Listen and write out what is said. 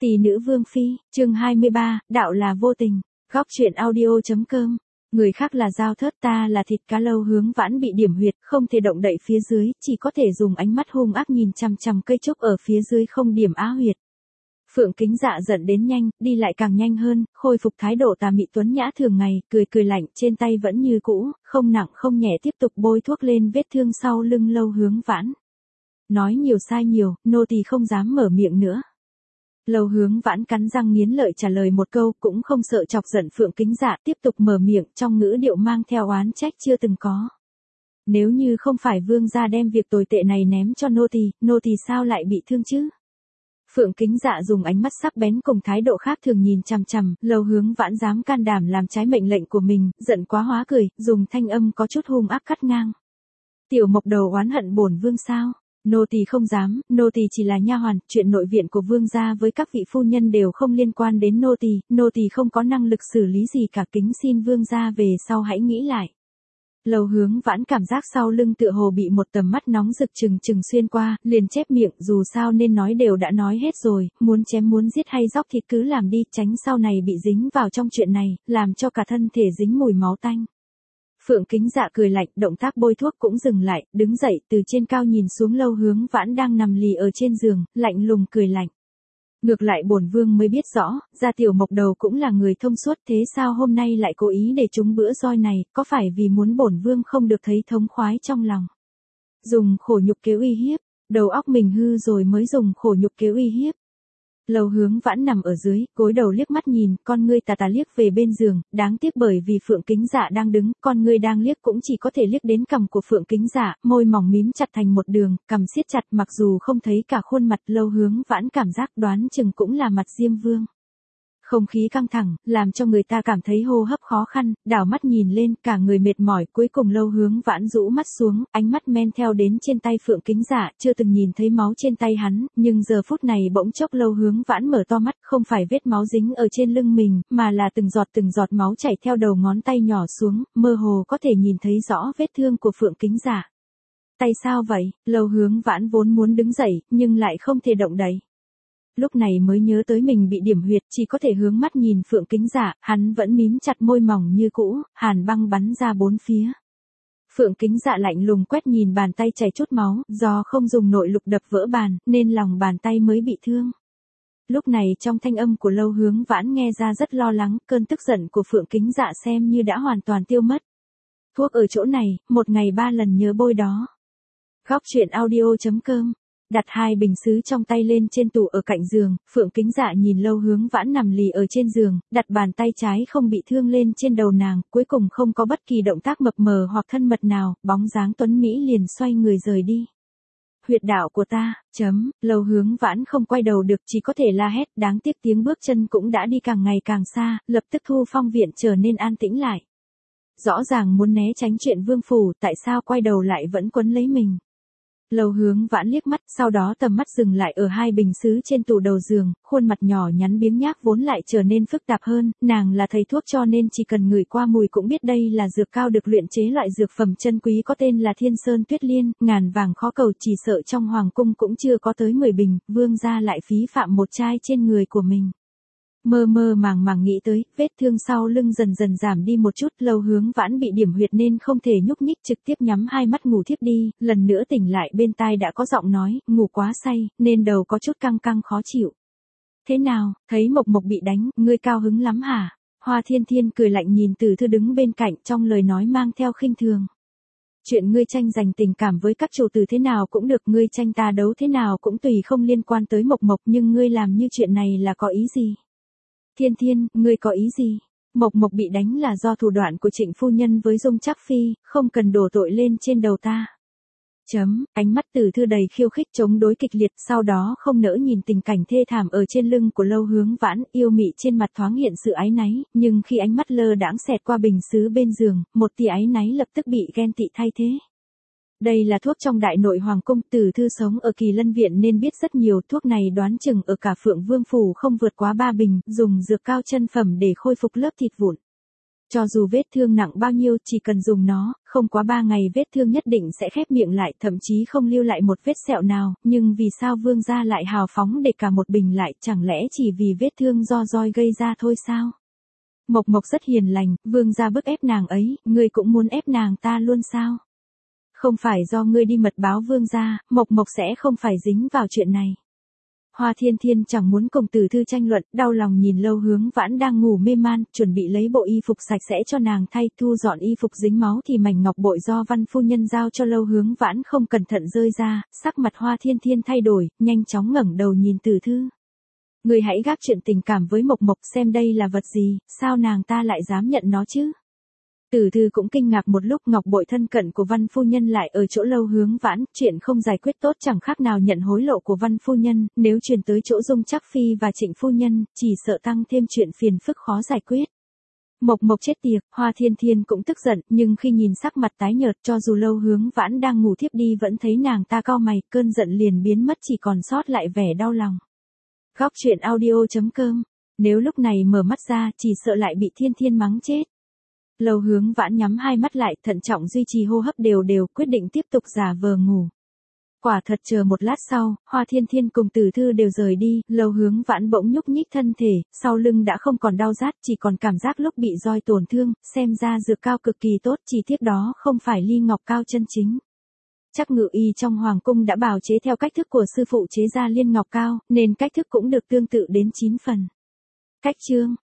Tỷ nữ Vương Phi, chương 23, đạo là vô tình, góc truyện audio.com. Người khác là dao thớt, ta là thịt cá. Lâu Hướng Vãn bị điểm huyệt, không thể động đậy phía dưới, chỉ có thể dùng ánh mắt hung ác nhìn chằm chằm cây trúc ở phía dưới không điểm á huyệt. Phượng Kính Dạ giận đến nhanh, đi lại càng nhanh hơn, khôi phục thái độ tà mị tuấn nhã thường ngày, cười cười lạnh, trên tay vẫn như cũ, không nặng không nhẹ tiếp tục bôi thuốc lên vết thương sau lưng Lâu Hướng Vãn. Nói nhiều sai nhiều, nô tỳ không dám mở miệng nữa. Lâu Hướng Vãn cắn răng nghiến lợi trả lời một câu, cũng không sợ chọc giận Phượng Kính Dạ, tiếp tục mở miệng, trong ngữ điệu mang theo oán trách chưa từng có. Nếu như không phải vương gia đem việc tồi tệ này ném cho nô tỳ sao lại bị thương chứ? Phượng Kính Dạ dùng ánh mắt sắc bén cùng thái độ khác thường nhìn chằm chằm, Lâu Hướng Vãn dám can đảm làm trái mệnh lệnh của mình, giận quá hóa cười, dùng thanh âm có chút hung ác cắt ngang. Tiểu Mộc Đầu oán hận bổn vương sao? Nô tỳ không dám, nô tỳ chỉ là nha hoàn, chuyện nội viện của vương gia với các vị phu nhân đều không liên quan đến nô tỳ không có năng lực xử lý gì cả, kính xin vương gia về sau hãy nghĩ lại. Lâu Hướng Vãn cảm giác sau lưng tựa hồ bị một tầm mắt nóng rực trừng xuyên qua, liền chép miệng, dù sao nên nói đều đã nói hết rồi, muốn chém muốn giết hay dóc thịt cứ làm đi, tránh sau này bị dính vào trong chuyện này, làm cho cả thân thể dính mùi máu tanh. Phượng Kính Dạ cười lạnh, động tác bôi thuốc cũng dừng lại, đứng dậy, từ trên cao nhìn xuống Lâu Hướng Vãn đang nằm lì ở trên giường, lạnh lùng cười lạnh. Ngược lại bổn vương mới biết rõ, gia Tiểu Mộc Đầu cũng là người thông suốt, thế sao hôm nay lại cố ý để trúng bữa roi này, có phải vì muốn bổn vương không được thấy thống khoái trong lòng? Dùng khổ nhục kế uy hiếp, đầu óc mình hư rồi mới dùng khổ nhục kế uy hiếp. Lâu Hướng Vãn nằm ở dưới, gối đầu liếc mắt nhìn, con ngươi tà liếc về bên giường, đáng tiếc bởi vì Phượng Kính Dạ đang đứng, con ngươi đang liếc cũng chỉ có thể liếc đến cằm của Phượng Kính Dạ, môi mỏng mím chặt thành một đường, cằm siết chặt, mặc dù không thấy cả khuôn mặt, Lâu Hướng Vãn cảm giác đoán chừng cũng là mặt Diêm Vương. Không khí căng thẳng, làm cho người ta cảm thấy hô hấp khó khăn, đảo mắt nhìn lên, cả người mệt mỏi, cuối cùng Lâu Hướng Vãn rũ mắt xuống, ánh mắt men theo đến trên tay Phượng Kính Dạ, chưa từng nhìn thấy máu trên tay hắn, nhưng giờ phút này bỗng chốc Lâu Hướng Vãn mở to mắt, không phải vết máu dính ở trên lưng mình, mà là từng giọt máu chảy theo đầu ngón tay nhỏ xuống, mơ hồ có thể nhìn thấy rõ vết thương của Phượng Kính Dạ. Tay sao vậy? Lâu Hướng Vãn vốn muốn đứng dậy, nhưng lại không thể động đậy. Lúc này mới nhớ tới mình bị điểm huyệt, chỉ có thể hướng mắt nhìn Phượng Kính Dạ, hắn vẫn mím chặt môi mỏng như cũ, hàn băng bắn ra bốn phía. Phượng Kính Dạ lạnh lùng quét nhìn bàn tay chảy chút máu, do không dùng nội lực đập vỡ bàn, nên lòng bàn tay mới bị thương. Lúc này trong thanh âm của Lâu Hướng Vãn nghe ra rất lo lắng, cơn tức giận của Phượng Kính Dạ xem như đã hoàn toàn tiêu mất. Thuốc ở chỗ này, một ngày 3 lần nhớ bôi đó. Góc truyện audio.com. Đặt hai bình sứ trong tay lên trên tủ ở cạnh giường, Phượng Kính Dạ nhìn Lâu Hướng Vãn nằm lì ở trên giường, đặt bàn tay trái không bị thương lên trên đầu nàng, cuối cùng không có bất kỳ động tác mập mờ hoặc thân mật nào, bóng dáng tuấn Mỹ liền xoay người rời đi. Huyệt đạo của ta, Lâu Hướng Vãn không quay đầu được, chỉ có thể la hét, đáng tiếc tiếng bước chân cũng đã đi càng ngày càng xa, lập tức Thu Phong viện trở nên an tĩnh lại. Rõ ràng muốn né tránh chuyện vương phủ, tại sao quay đầu lại vẫn quấn lấy mình. Lâu Hướng Vãn liếc mắt, sau đó tầm mắt dừng lại ở hai bình sứ trên tủ đầu giường, khuôn mặt nhỏ nhắn biếng nhác vốn lại trở nên phức tạp hơn, nàng là thầy thuốc cho nên chỉ cần ngửi qua mùi cũng biết đây là dược cao được luyện chế loại dược phẩm chân quý có tên là Thiên Sơn Tuyết Liên, ngàn vàng khó cầu, chỉ sợ trong hoàng cung cũng chưa có tới 10 bình, vương gia lại phí phạm một chai trên người của mình. Mơ màng nghĩ tới, vết thương sau lưng dần dần giảm đi một chút, Lâu Hướng Vãn bị điểm huyệt nên không thể nhúc nhích, trực tiếp nhắm hai mắt ngủ thiếp đi, lần nữa tỉnh lại bên tai đã có giọng nói, ngủ quá say, nên đầu có chút căng khó chịu. Thế nào, thấy Mộc Mộc bị đánh, ngươi cao hứng lắm hả? Hoa Thiên Thiên cười lạnh nhìn Từ Thư đứng bên cạnh, trong lời nói mang theo khinh thường. Chuyện ngươi tranh giành tình cảm với các chủ tử thế nào cũng được, ngươi tranh ta đấu thế nào cũng tùy, không liên quan tới Mộc Mộc, nhưng ngươi làm như chuyện này là có ý gì? Thiên Thiên, ngươi có ý gì? Mộc Mộc bị đánh là do thủ đoạn của Trịnh phu nhân với Dung Trác Phi, không cần đổ tội lên trên đầu ta. Ánh mắt Từ Thư đầy khiêu khích chống đối kịch liệt, sau đó không nỡ nhìn tình cảnh thê thảm ở trên lưng của Lâu Hướng Vãn, yêu mị trên mặt thoáng hiện sự áy náy, nhưng khi ánh mắt lơ đãng xẹt qua bình sứ bên giường, một tia áy náy lập tức bị ghen tị thay thế. Đây là thuốc trong đại nội hoàng cung, Từ Thư sống ở Kỳ Lân viện nên biết rất nhiều, thuốc này đoán chừng ở cả Phượng Vương phủ không vượt quá 3 bình, dùng dược cao chân phẩm để khôi phục lớp thịt vụn. Cho dù vết thương nặng bao nhiêu, chỉ cần dùng nó, không quá 3 ngày vết thương nhất định sẽ khép miệng lại, thậm chí không lưu lại một vết sẹo nào, nhưng vì sao vương gia lại hào phóng để cả một bình lại, chẳng lẽ chỉ vì vết thương do roi gây ra thôi sao? Mộc Mộc rất hiền lành, vương gia bức ép nàng ấy, ngươi cũng muốn ép nàng ta luôn sao? Không phải do ngươi đi mật báo vương gia, Mộc Mộc sẽ không phải dính vào chuyện này. Hoa Thiên Thiên chẳng muốn cùng Tử Thư tranh luận, đau lòng nhìn Lâu Hướng Vãn đang ngủ mê man, chuẩn bị lấy bộ y phục sạch sẽ cho nàng thay, thu dọn y phục dính máu thì mảnh ngọc bội do Văn phu nhân giao cho Lâu Hướng Vãn không cẩn thận rơi ra, sắc mặt Hoa Thiên Thiên thay đổi, nhanh chóng ngẩng đầu nhìn Tử Thư. Người hãy gác chuyện tình cảm với Mộc Mộc, xem đây là vật gì, sao nàng ta lại dám nhận nó chứ? Tử Thư cũng kinh ngạc một lúc, ngọc bội thân cận của Văn phu nhân lại ở chỗ Lâu Hướng Vãn, chuyện không giải quyết tốt chẳng khác nào nhận hối lộ của Văn phu nhân, nếu truyền tới chỗ Dung Trác Phi và Trịnh phu nhân, chỉ sợ tăng thêm chuyện phiền phức khó giải quyết. Mộc Mộc chết tiệt, Hoa Thiên Thiên cũng tức giận, nhưng khi nhìn sắc mặt tái nhợt, cho dù Lâu Hướng Vãn đang ngủ thiếp đi vẫn thấy nàng ta cau mày, cơn giận liền biến mất, chỉ còn sót lại vẻ đau lòng. Góc truyện audio.com. Nếu lúc này mở mắt ra, chỉ sợ lại bị Thiên Thiên mắng chết. Lâu Hướng Vãn nhắm hai mắt lại, thận trọng duy trì hô hấp đều đều, quyết định tiếp tục giả vờ ngủ. Quả thật chờ một lát sau, Hoa Thiên Thiên cùng Tử Thư đều rời đi, Lâu Hướng Vãn bỗng nhúc nhích thân thể, sau lưng đã không còn đau rát, chỉ còn cảm giác lúc bị roi tổn thương, xem ra dược cao cực kỳ tốt, chỉ tiếc đó không phải ly ngọc cao chân chính. Chắc ngự y trong hoàng cung đã bào chế theo cách thức của sư phụ chế ra liên ngọc cao, nên cách thức cũng được tương tự đến 9 phần. Cách chương